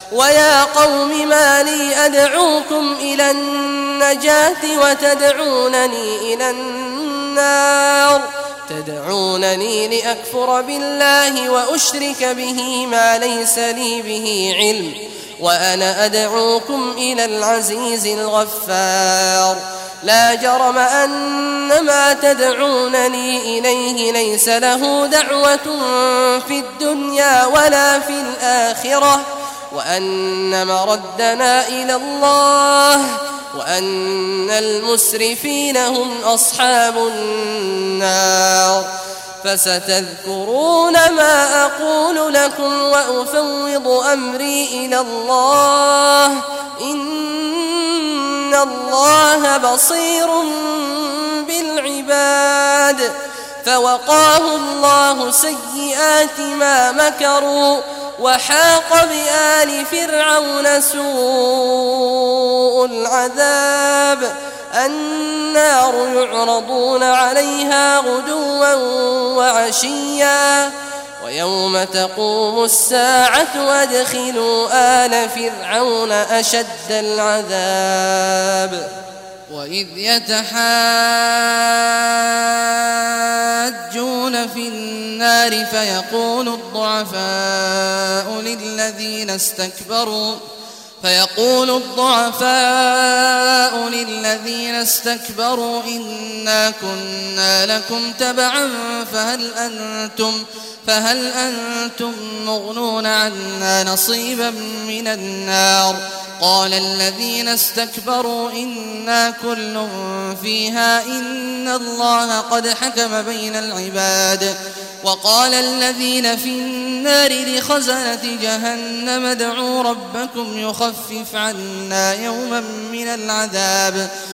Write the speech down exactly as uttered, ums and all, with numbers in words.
ويا قوم ما لي أدعوكم إلى النجاة وتدعونني إلى النار تدعونني لأكفر بالله وأشرك به ما ليس لي به علم وأنا أدعوكم إلى العزيز الغفار لا جرم أن ما تدعونني إليه ليس له دعوة في الدنيا ولا في الآخرة وأن مردنا إلى الله وأن المسرفين هم أصحاب النار فستذكرون ما أقول لكم وأفوض أمري إلى الله إن الله بصير بالعباد فوقاه الله سيئات ما مكروا وحاق بآل فرعون سوء العذاب النار يعرضون عليها غدوا وعشيا ويوم تقوم الساعة وادخلوا آل فرعون أشد العذاب وإذ يتحاجون في النار فيقول الضعفاء للذين استكبروا فيقول الضعفاء للذين استكبروا إنا كنا لكم تبعا فهل أنتم فهل أنتم مغنون عنا نصيبا من النار قال الذين استكبروا إنا كل فيها إن الله قد حكم بين العباد وقال الذين في النار لخزنة جهنم ادعوا ربكم يخفف عنا يوما من العذاب